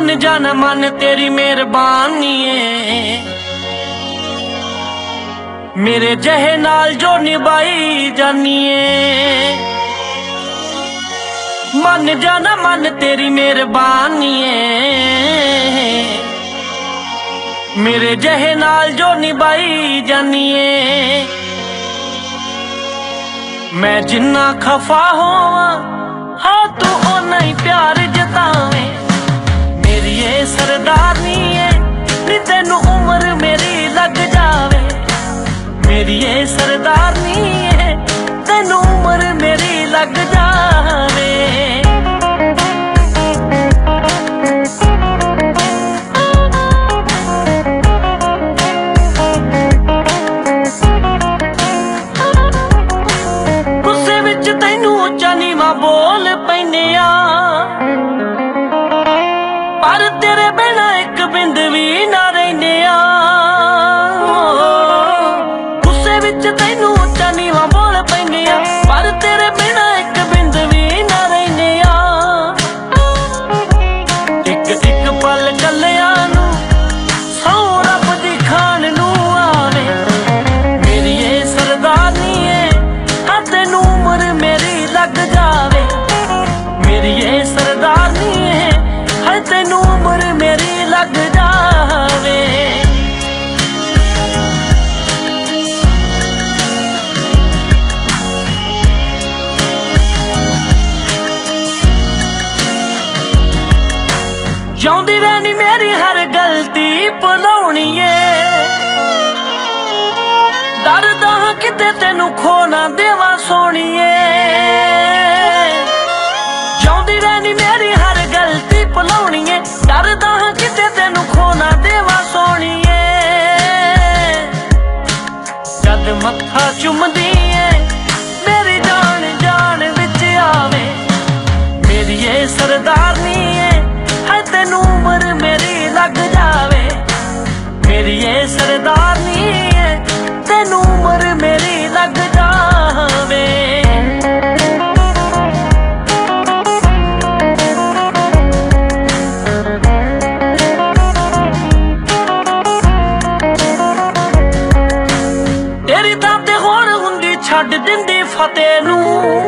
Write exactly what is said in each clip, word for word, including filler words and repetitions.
मन जाना मन तेरी मेहरबानी है, मेरे जहे नाल जो निभाई जानिए। मन जाना मन तेरी मेहरबानी है, मेरे जहे नाल जो निभाई जानिए। मैं जिन्ना खफा होवा हाँ तू ओना ही प्यार जतावे, मेरी ये सरदारनी है नी तेनू उम्र मेरी लग जावे। मेरी ये सरदारनी है तेनू उम्र मेरी लग जावे। गुस्से विच तैनू उच्चा नीवा बोल पैने आ, पर तेरे बिना एक बिंद भी ना रहने आ। तैनू उच्चा नीवा बोल पैने आ, पर तेरे बिना एक बिंद भी ना रहने आ। एक एक पल कलिया नू सौ रब दी खान नू आवे। मेरी ये सरदारनी है हाँ तेनू उम्र मेरी लग जावे। मेरी ये सरदारनी है हाँ तेनू उम्र मेरी लग जावे। चाहती रहनी मेरी हर गलती भुलाउणी है, डरदा हां किते तेनू खो ना देवा सोणीए। चाहती रहनी मेरी हर गलती भुलाउणी है, डरदा हां किते तेनू खो ना देवा सोणीए। जद मत्था चुमदी है मेरी जान जान विच आवे। मेरी ये सरदारनी है तेनू उम्र मेरी लग जावे। मेरी ये सरदारनी है तेनू उम्र मेरी लग जावे। तेरी तां ते होण हुंदी छड्ड दिंदी फतेह नू,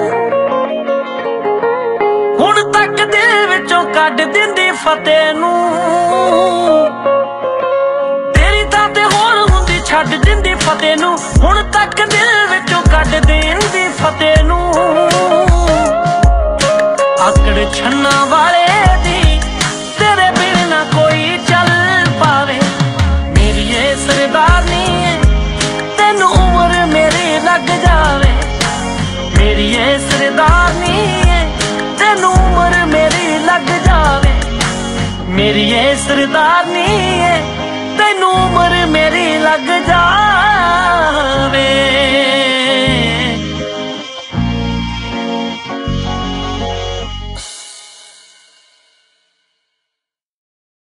हुण तक दिल विचों कढ दिंदी फतेह नू। तेरी तां ते होर हुंदी छड्ड दिंदी फतेह नू, हुण तक दिल विचों कढ दिंदी फतेह नू। आकड़ छन्ना वाले दी तेरे बिन ना कोई चल पावे। मेरी ये सरदारनी है तेनू उम्र मेरी लग जावे। मेरी ये सरदारनी है तेनू उम्र मेरी लग जावे। मेरी ये सरदारनी है तेनू उम्र मेरी लग जा।